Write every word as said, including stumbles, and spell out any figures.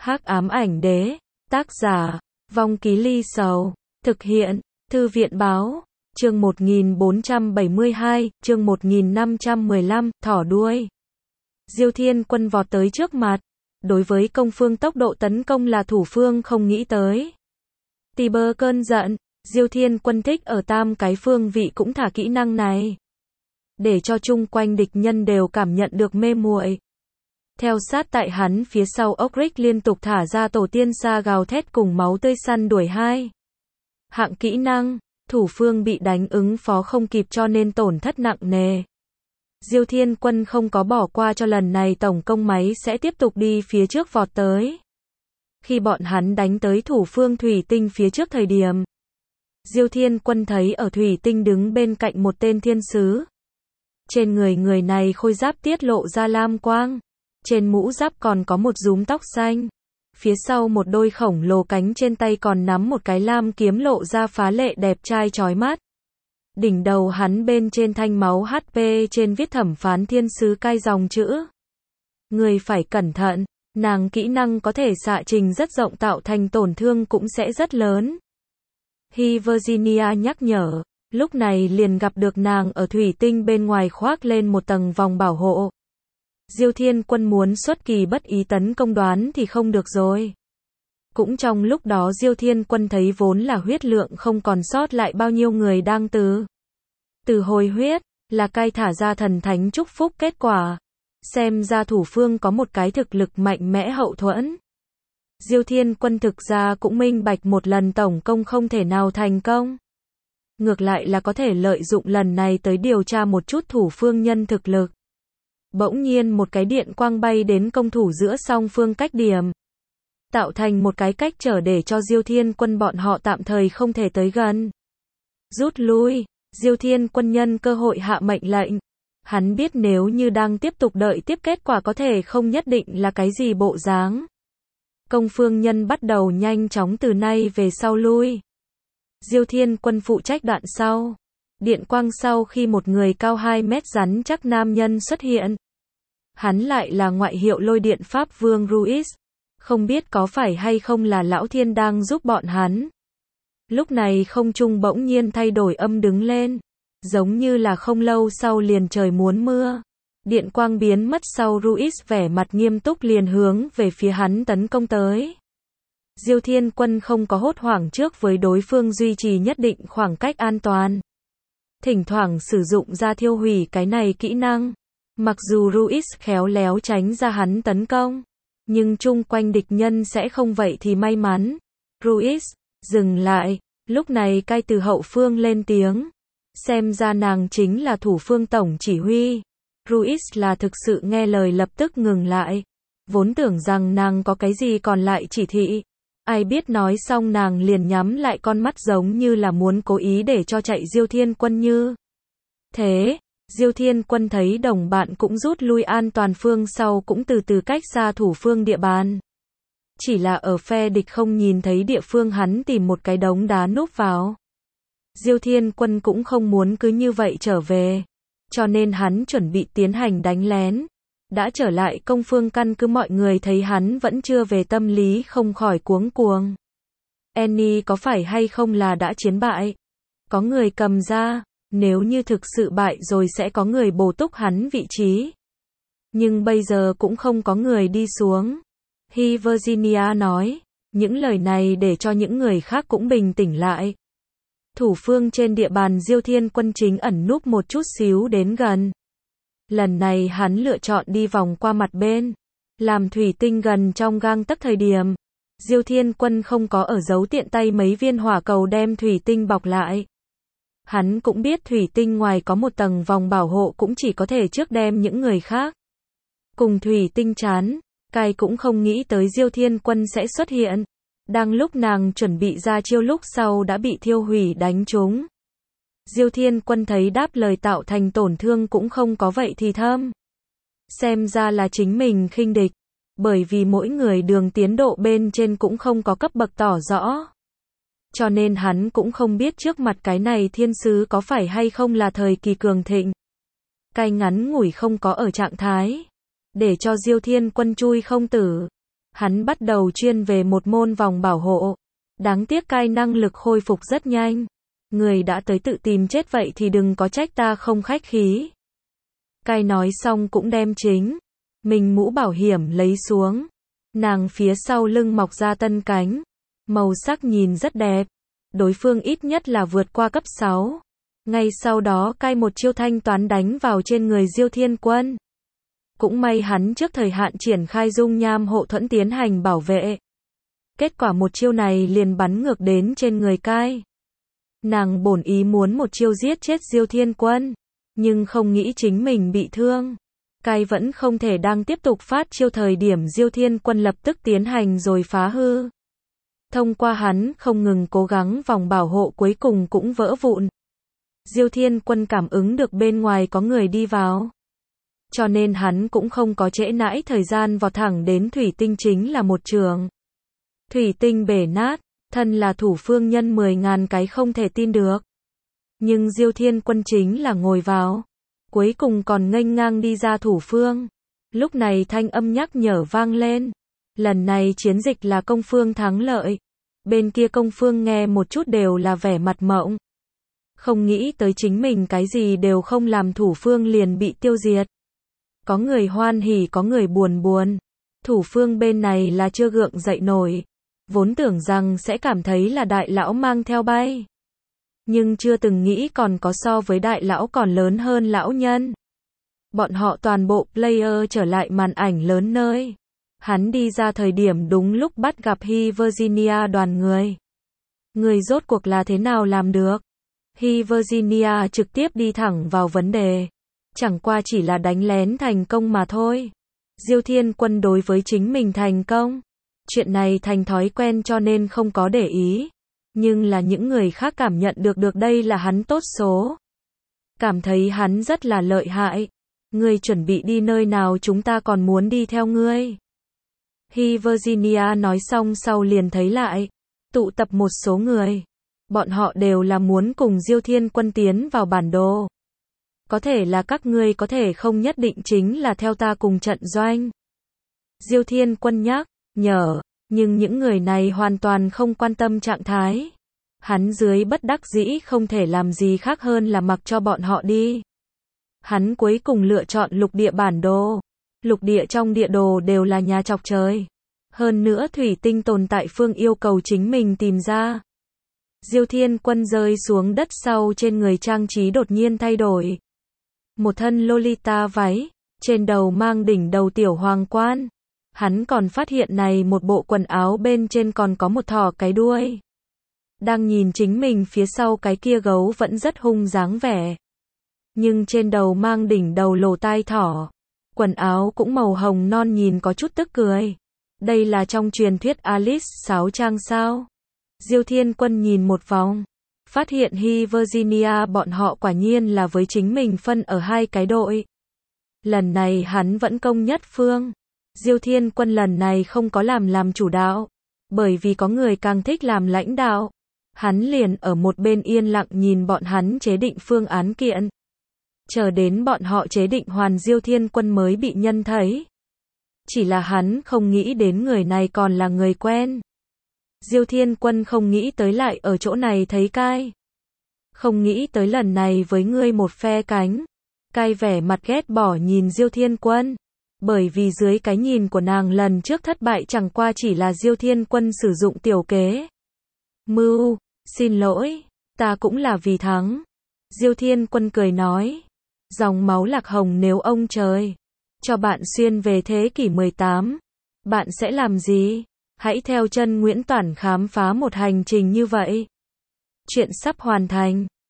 Hắc ám ảnh đế, tác giả, Vong Ký Ly Sầu, thực hiện, Thư viện báo, chương một nghìn bốn trăm bảy mươi hai, chương một nghìn năm trăm mười lăm, thỏ đuôi. Diêu Thiên Quân vọt tới trước mặt. Đối với công phương tốc độ tấn công là thủ phương không nghĩ tới. Tì bơ cơn giận, Diêu Thiên Quân thích ở tam cái phương vị cũng thả kỹ năng này. Để cho chung quanh địch nhân đều cảm nhận được mê muội. Theo sát tại hắn phía sau ốc rích liên tục thả ra tổ tiên sa gào thét cùng máu tươi săn đuổi hai. Hạng kỹ năng, thủ phương bị đánh ứng phó không kịp cho nên tổn thất nặng nề. Diêu Thiên Quân không có bỏ qua cho lần này tổng công máy sẽ tiếp tục đi phía trước vọt tới. Khi bọn hắn đánh tới thủ phương thủy tinh phía trước thời điểm, Diêu Thiên Quân thấy ở thủy tinh đứng bên cạnh một tên thiên sứ. Trên người người này khôi giáp tiết lộ ra lam quang. Trên mũ giáp còn có một rúm tóc xanh. Phía sau một đôi khổng lồ cánh trên tay còn nắm một cái lam kiếm lộ ra phá lệ đẹp trai chói mắt. Đỉnh đầu hắn bên trên thanh máu hát pê trên viết thẩm phán thiên sứ cai dòng chữ. Người phải cẩn thận, nàng kỹ năng có thể xạ trình rất rộng tạo thành tổn thương cũng sẽ rất lớn. Hi Virginia nhắc nhở, lúc này liền gặp được nàng ở thủy tinh bên ngoài khoác lên một tầng vòng bảo hộ. Diêu Thiên Quân muốn xuất kỳ bất ý tấn công đoán thì không được rồi. Cũng trong lúc đó Diêu Thiên Quân thấy vốn là huyết lượng không còn sót lại bao nhiêu người đang từ. Từ hồi huyết, là cai thả ra thần thánh chúc phúc kết quả. Xem ra thủ phương có một cái thực lực mạnh mẽ hậu thuẫn. Diêu Thiên Quân thực ra cũng minh bạch một lần tổng công không thể nào thành công. Ngược lại là có thể lợi dụng lần này tới điều tra một chút thủ phương nhân thực lực. Bỗng nhiên một cái điện quang bay đến công thủ giữa song phương cách điểm. Tạo thành một cái cách trở để cho Diêu Thiên Quân bọn họ tạm thời không thể tới gần. Rút lui, Diêu Thiên Quân nhân cơ hội hạ mệnh lệnh. Hắn biết nếu như đang tiếp tục đợi tiếp kết quả có thể không nhất định là cái gì bộ dáng. Công phương nhân bắt đầu nhanh chóng từ nay về sau lui. Diêu Thiên Quân phụ trách đoạn sau. Điện quang sau khi một người cao hai mét rắn chắc nam nhân xuất hiện. Hắn lại là ngoại hiệu lôi điện Pháp Vương Ruiz. Không biết có phải hay không là Lão Thiên đang giúp bọn hắn. Lúc này không trung bỗng nhiên thay đổi âm đứng lên. Giống như là không lâu sau liền trời muốn mưa. Điện quang biến mất sau Ruiz vẻ mặt nghiêm túc liền hướng về phía hắn tấn công tới. Diêu Thiên Quân không có hốt hoảng trước với đối phương duy trì nhất định khoảng cách an toàn. Thỉnh thoảng sử dụng ra thiêu hủy cái này kỹ năng. Mặc dù Ruiz khéo léo tránh ra hắn tấn công. Nhưng chung quanh địch nhân sẽ không vậy thì may mắn. Ruiz, dừng lại. Lúc này cai từ hậu phương lên tiếng. Xem ra nàng chính là thủ phương tổng chỉ huy. Ruiz là thực sự nghe lời lập tức ngừng lại. Vốn tưởng rằng nàng có cái gì còn lại chỉ thị. Ai biết nói xong nàng liền nhắm lại con mắt giống như là muốn cố ý để cho chạy Diêu Thiên Quân như. Thế, Diêu Thiên Quân thấy đồng bạn cũng rút lui an toàn phương sau cũng từ từ cách xa thủ phương địa bàn. Chỉ là ở phe địch không nhìn thấy địa phương hắn tìm một cái đống đá núp vào. Diêu Thiên Quân cũng không muốn cứ như vậy trở về. Cho nên hắn chuẩn bị tiến hành đánh lén. Đã trở lại công phương căn cứ mọi người thấy hắn vẫn chưa về tâm lý không khỏi cuống cuồng. Annie có phải hay không là đã chiến bại? Có người cầm ra, nếu như thực sự bại rồi sẽ có người bổ túc hắn vị trí. Nhưng bây giờ cũng không có người đi xuống. Hi Virginia nói, những lời này để cho những người khác cũng bình tĩnh lại. Thủ phương trên địa bàn Diêu Thiên Quân chính ẩn núp một chút xíu đến gần. Lần này hắn lựa chọn đi vòng qua mặt bên. Làm thủy tinh gần trong gang tấc thời điểm. Diêu Thiên Quân không có ở giấu tiện tay mấy viên hỏa cầu đem thủy tinh bọc lại. Hắn cũng biết thủy tinh ngoài có một tầng vòng bảo hộ cũng chỉ có thể trước đem những người khác. Cùng thủy tinh chán, cai cũng không nghĩ tới Diêu Thiên Quân sẽ xuất hiện. Đang lúc nàng chuẩn bị ra chiêu lúc sau đã bị thiêu hủy đánh trúng. Diêu Thiên Quân thấy đáp lời tạo thành tổn thương cũng không có vậy thì thơm. Xem ra là chính mình khinh địch. Bởi vì mỗi người đường tiến độ bên trên cũng không có cấp bậc tỏ rõ. Cho nên hắn cũng không biết trước mặt cái này thiên sứ có phải hay không là thời kỳ cường thịnh. Cai ngắn ngủi không có ở trạng thái. Để cho Diêu Thiên Quân chui không tử. Hắn bắt đầu chuyên về một môn vòng bảo hộ. Đáng tiếc cai năng lực khôi phục rất nhanh. Người đã tới tự tìm chết vậy thì đừng có trách ta không khách khí. Cai nói xong cũng đem chính mình mũ bảo hiểm lấy xuống. Nàng phía sau lưng mọc ra tân cánh. Màu sắc nhìn rất đẹp. Đối phương ít nhất là vượt qua cấp sáu. Ngay sau đó cai một chiêu thanh toán đánh vào trên người Diêu Thiên Quân. Cũng may hắn trước thời hạn triển khai dung nham hộ thuẫn tiến hành bảo vệ. Kết quả một chiêu này liền bắn ngược đến trên người cai. Nàng bổn ý muốn một chiêu giết chết Diêu Thiên Quân. Nhưng không nghĩ chính mình bị thương. Cai vẫn không thể đang tiếp tục phát chiêu thời điểm Diêu Thiên Quân lập tức tiến hành rồi phá hư. Thông qua hắn không ngừng cố gắng vòng bảo hộ cuối cùng cũng vỡ vụn. Diêu Thiên Quân cảm ứng được bên ngoài có người đi vào. Cho nên hắn cũng không có trễ nãi thời gian vọt thẳng đến thủy tinh chính là một trường. Thủy tinh bể nát, thân là thủ phương nhân mười ngàn cái không thể tin được. Nhưng Diêu Thiên Quân chính là ngồi vào. Cuối cùng còn nghênh ngang đi ra thủ phương. Lúc này thanh âm nhắc nhở vang lên. Lần này chiến dịch là công phương thắng lợi. Bên kia công phương nghe một chút đều là vẻ mặt mộng. Không nghĩ tới chính mình cái gì đều không làm thủ phương liền bị tiêu diệt. Có người hoan hỉ có người buồn buồn. Thủ phương bên này là chưa gượng dậy nổi. Vốn tưởng rằng sẽ cảm thấy là đại lão mang theo bay. Nhưng chưa từng nghĩ còn có so với đại lão còn lớn hơn lão nhân. Bọn họ toàn bộ player trở lại màn ảnh lớn nơi. Hắn đi ra thời điểm đúng lúc bắt gặp Hi Virginia đoàn người. Người rốt cuộc là thế nào làm được? Hi Virginia trực tiếp đi thẳng vào vấn đề. Chẳng qua chỉ là đánh lén thành công mà thôi. Diêu Thiên Quân đối với chính mình thành công. Chuyện này thành thói quen cho nên không có để ý. Nhưng là những người khác cảm nhận được được đây là hắn tốt số. Cảm thấy hắn rất là lợi hại. Ngươi chuẩn bị đi nơi nào chúng ta còn muốn đi theo ngươi. Hi Virginia nói xong sau liền thấy lại. Tụ tập một số người. Bọn họ đều là muốn cùng Diêu Thiên Quân tiến vào bản đồ. Có thể là các ngươi có thể không nhất định chính là theo ta cùng trận doanh. Diêu Thiên Quân nhắc nhở. Nhưng những người này hoàn toàn không quan tâm trạng thái. Hắn dưới bất đắc dĩ không thể làm gì khác hơn là mặc cho bọn họ đi. Hắn cuối cùng lựa chọn lục địa bản đồ. Lục địa trong địa đồ đều là nhà chọc trời. Hơn nữa thủy tinh tồn tại phương yêu cầu chính mình tìm ra. Diêu Thiên Quân rơi xuống đất sau trên người trang trí đột nhiên thay đổi. Một thân Lolita váy, trên đầu mang đỉnh đầu tiểu hoàng quan. Hắn còn phát hiện này một bộ quần áo bên trên còn có một thỏ cái đuôi. Đang nhìn chính mình phía sau cái kia gấu vẫn rất hung dáng vẻ. Nhưng trên đầu mang đỉnh đầu lồ tai thỏ. Quần áo cũng màu hồng non nhìn có chút tức cười. Đây là trong truyền thuyết Alice sáo trang sao? Diêu Thiên Quân nhìn một vòng. Phát hiện Hi Virginia bọn họ quả nhiên là với chính mình phân ở hai cái đội. Lần này hắn vẫn công nhất phương. Diêu Thiên Quân lần này không có làm làm chủ đạo. Bởi vì có người càng thích làm lãnh đạo. Hắn liền ở một bên yên lặng nhìn bọn hắn chế định phương án kiện. Chờ đến bọn họ chế định hoàn Diêu Thiên Quân mới bị nhân thấy. Chỉ là hắn không nghĩ đến người này còn là người quen. Diêu Thiên Quân không nghĩ tới lại ở chỗ này thấy Cai. Không nghĩ tới lần này với ngươi một phe cánh. Cai vẻ mặt ghét bỏ nhìn Diêu Thiên Quân. Bởi vì dưới cái nhìn của nàng lần trước thất bại chẳng qua chỉ là Diêu Thiên Quân sử dụng tiểu kế. Mưu, xin lỗi, ta cũng là vì thắng. Diêu Thiên Quân cười nói. Dòng máu lạc hồng nếu ông trời cho bạn xuyên về thế kỷ mười tám, bạn sẽ làm gì? Hãy theo chân Nguyễn Toản khám phá một hành trình như vậy. Chuyện sắp hoàn thành.